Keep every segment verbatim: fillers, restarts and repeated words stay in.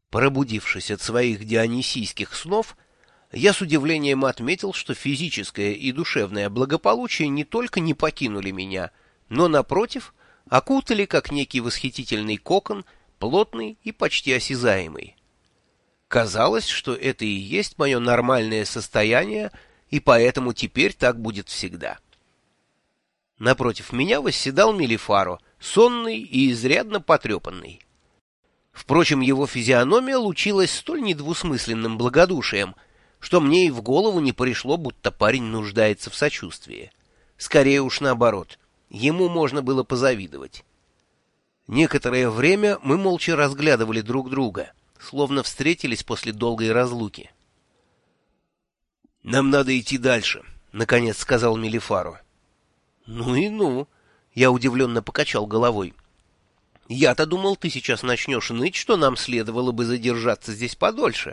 Пробудившись от своих дионисийских снов, я с удивлением отметил, что физическое и душевное благополучие не только не покинули меня, но, напротив, окутали, как некий восхитительный кокон, плотный и почти осязаемый. Казалось, что это и есть мое нормальное состояние, и поэтому теперь так будет всегда. Напротив меня восседал Мелифаро, сонный и изрядно потрепанный. Впрочем, его физиономия лучилась столь недвусмысленным благодушием, что мне и в голову не пришло, будто парень нуждается в сочувствии. Скорее уж наоборот, ему можно было позавидовать. Некоторое время мы молча разглядывали друг друга, словно встретились после долгой разлуки. «Нам надо идти дальше», — наконец сказал Мелифаро. «Ну и ну», — я удивленно покачал головой. «Я-то думал, ты сейчас начнешь ныть, что нам следовало бы задержаться здесь подольше».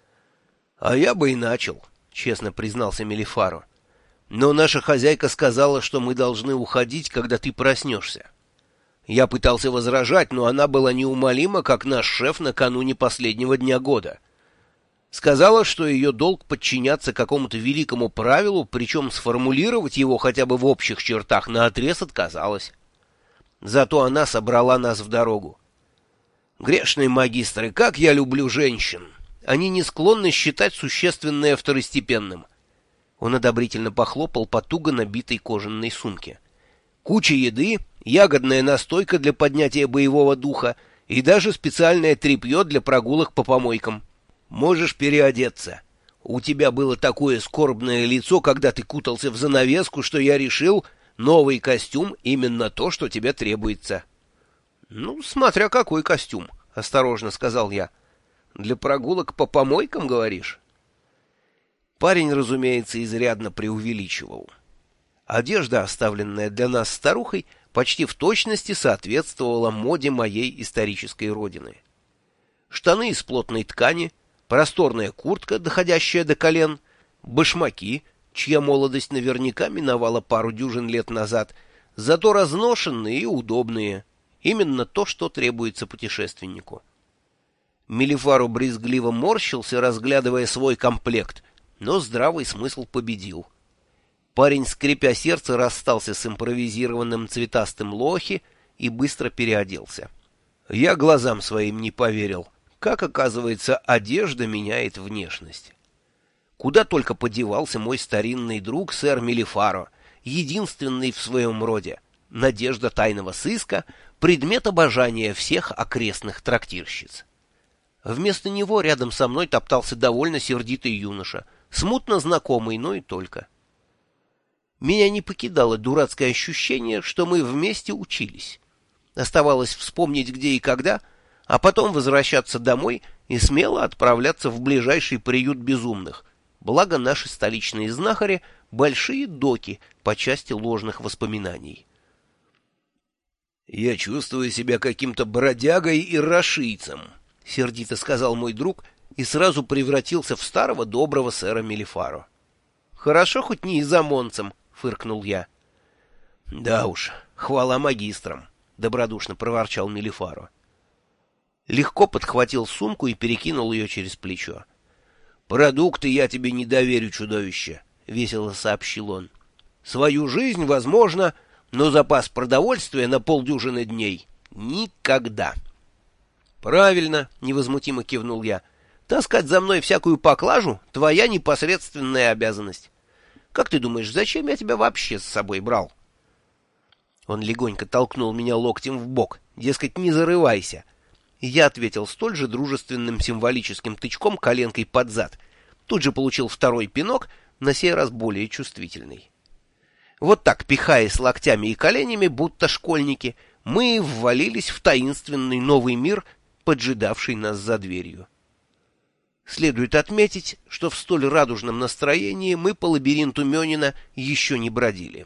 «А я бы и начал», — честно признался Мелифаро. «Но наша хозяйка сказала, что мы должны уходить, когда ты проснешься. Я пытался возражать, но она была неумолима, как наш шеф накануне последнего дня года. Сказала, что ее долг подчиняться какому-то великому правилу, причем сформулировать его хотя бы в общих чертах наотрез отказалась. Зато она собрала нас в дорогу. Грешные магистры, как я люблю женщин! Они не склонны считать существенное второстепенным». Он одобрительно похлопал по туго набитой кожаной сумке. «Куча еды, ягодная настойка для поднятия боевого духа и даже специальное тряпье для прогулок по помойкам. Можешь переодеться. У тебя было такое скорбное лицо, когда ты кутался в занавеску, что я решил, новый костюм — именно то, что тебе требуется». «Ну, смотря какой костюм», — осторожно сказал я. «Для прогулок по помойкам, говоришь?» Парень, разумеется, изрядно преувеличивал. Одежда, оставленная для нас старухой, почти в точности соответствовала моде моей исторической родины. Штаны из плотной ткани, просторная куртка, доходящая до колен, башмаки, чья молодость наверняка миновала пару дюжин лет назад, зато разношенные и удобные, именно то, что требуется путешественнику. Мелифаро брезгливо морщился, разглядывая свой комплект, но здравый смысл победил. Парень, скрипя сердце, расстался с импровизированным цветастым лохи и быстро переоделся. Я глазам своим не поверил. Как, оказывается, одежда меняет внешность. Куда только подевался мой старинный друг сэр Мелифаро, единственный в своем роде, надежда тайного сыска, предмет обожания всех окрестных трактирщиц. Вместо него рядом со мной топтался довольно сердитый юноша, смутно знакомый, но и только. Меня не покидало дурацкое ощущение, что мы вместе учились. Оставалось вспомнить, где и когда, а потом возвращаться домой и смело отправляться в ближайший приют безумных, благо наши столичные знахари — большие доки по части ложных воспоминаний. «Я чувствую себя каким-то бродягой и рашийцем», — сердито сказал мой друг и сразу превратился в старого доброго сэра Мелифаро. «Хорошо хоть не изомонцем», — фыркнул я. «Да уж, хвала магистрам», — добродушно проворчал Мелифаро. Легко подхватил сумку и перекинул ее через плечо. «Продукты я тебе не доверю, чудовище», — весело сообщил он. «Свою жизнь, возможно, но запас продовольствия на полдюжины дней — никогда». «Правильно», — невозмутимо кивнул я. «Таскать за мной всякую поклажу — твоя непосредственная обязанность. Как ты думаешь, зачем я тебя вообще с собой брал?» Он легонько толкнул меня локтем в бок, дескать, не зарывайся. И я ответил столь же дружественным символическим тычком коленкой под зад. Тут же получил второй пинок, на сей раз более чувствительный. Вот так, пихаясь локтями и коленями, будто школьники, мы ввалились в таинственный новый мир, поджидавший нас за дверью. Следует отметить, что в столь радужном настроении мы по лабиринту Мёнина еще не бродили.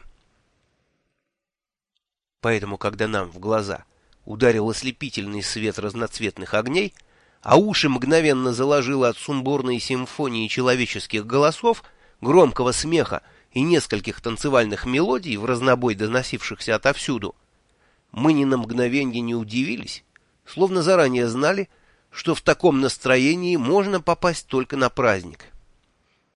Поэтому, когда нам в глаза ударил ослепительный свет разноцветных огней, а уши мгновенно заложило от сумбурной симфонии человеческих голосов, громкого смеха и нескольких танцевальных мелодий, в разнобой доносившихся отовсюду, мы ни на мгновенье не удивились, словно заранее знали, что в таком настроении можно попасть только на праздник.